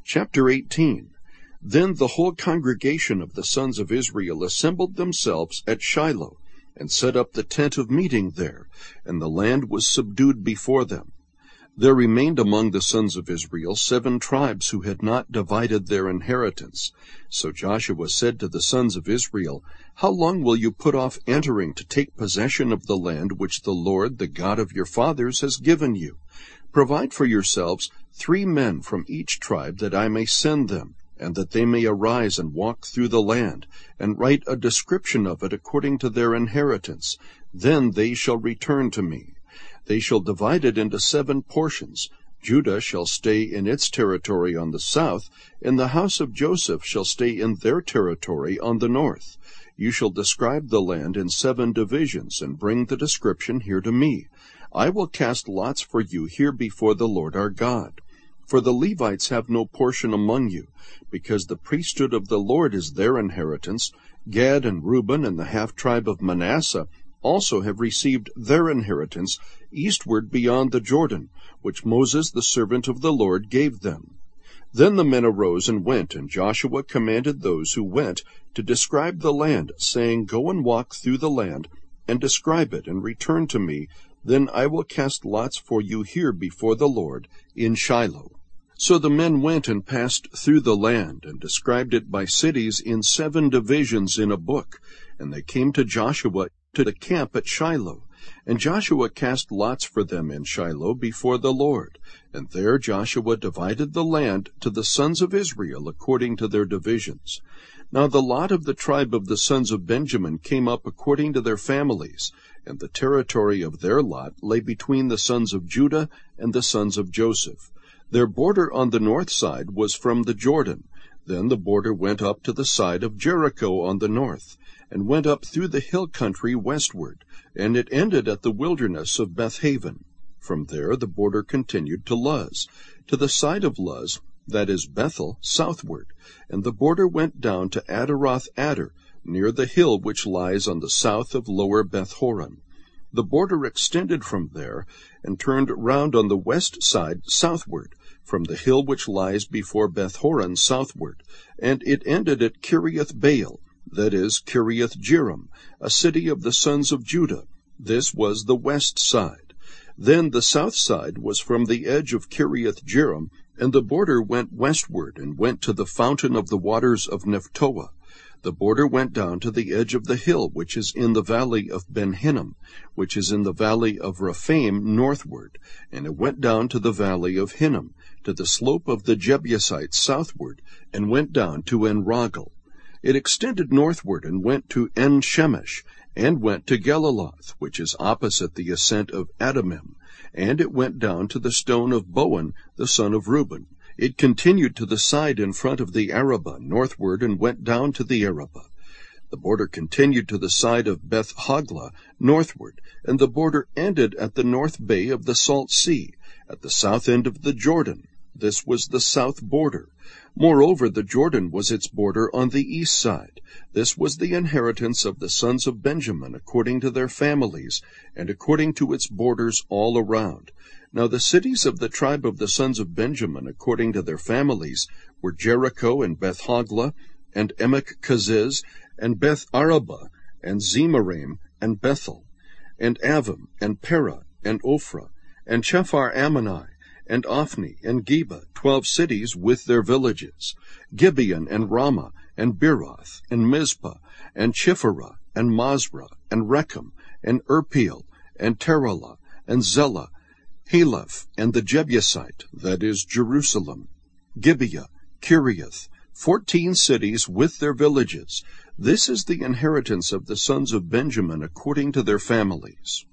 Chapter 18. Then the whole congregation of the sons of Israel assembled themselves at Shiloh, and set up the tent of meeting there, and the land was subdued before them. There remained among the sons of Israel 7 tribes who had not divided their inheritance. So Joshua said to the sons of Israel, How long will you put off entering to take possession of the land which the Lord, the God of your fathers, has given you? Provide for yourselves 3 men from each tribe, that I may send them, and that they may arise and walk through the land, and write a description of it according to their inheritance. Then they shall return to me. They shall divide it into 7 portions. Judah shall stay in its territory on the south, and the house of Joseph shall stay in their territory on the north. You shall describe the land in 7 divisions, and bring the description here to me. I will cast lots for you here before the Lord our God. For the Levites have no portion among you, because the priesthood of the Lord is their inheritance. Gad and Reuben and the half-tribe of Manasseh also have received their inheritance eastward beyond the Jordan, which Moses the servant of the Lord gave them. Then the men arose and went, and Joshua commanded those who went to describe the land, saying, Go and walk through the land, and describe it, and return to me. Then I will cast lots for you here before the Lord in Shiloh. So the men went and passed through the land, and described it by cities in 7 divisions in a book. And they came to Joshua to the camp at Shiloh. And Joshua cast lots for them in Shiloh before the Lord. And there Joshua divided the land to the sons of Israel according to their divisions. Now the lot of the tribe of the sons of Benjamin came up according to their families, and the territory of their lot lay between the sons of Judah and the sons of Joseph. Their border on the north side was from the Jordan. Then the border went up to the side of Jericho on the north, and went up through the hill country westward, and it ended at the wilderness of Bethaven. From there the border continued to Luz, to the side of Luz, that is Bethel, southward, and the border went down to Adaroth Adar, near the hill which lies on the south of lower Beth-horon. The border extended from there, and turned round on the west side southward, from the hill which lies before Beth-horon southward, and it ended at Kiriath-baal, that is Kiriath-jearim, a city of the sons of Judah. This was the west side. Then the south side was from the edge of Kiriath-jearim, and the border went westward, and went to the fountain of the waters of Nephtoah. The border went down to the edge of the hill which is in the valley of Ben-Hinnom, which is in the valley of Rephaim northward, and it went down to the valley of Hinnom, to the slope of the Jebusites southward, and went down to En-rogel. It extended northward, and went to En-shemesh, and went to Geliloth, which is opposite the ascent of Adumim, and it went down to the stone of Boan, the son of Reuben. It continued to the side in front of the Arabah northward, and went down to the Arabah. The border continued to the side of Beth-hoglah northward, and the border ended at the north bay of the Salt Sea, at the south end of the Jordan. This was the south border. Moreover, the Jordan was its border on the east side. This was the inheritance of the sons of Benjamin according to their families, and according to its borders all around. Now the cities of the tribe of the sons of Benjamin according to their families were Jericho, and Beth-hoglah, and Emek-keziz, and Beth-arabah, and Zemaraim, and Bethel, and Avim, and Perah, and Ophrah, and Chephar-ammoni, and Ophni, and Geba, 12 cities with their villages, Gibeon, and Ramah, and Beeroth, and Mizpah, and Chipharah, and Masrah, and Rechem, and Irpeel, and Teralah, and Zelah, Haleph, and the Jebusite, that is Jerusalem, Gibeah, Kiriath, 14 cities with their villages. This is the inheritance of the sons of Benjamin according to their families.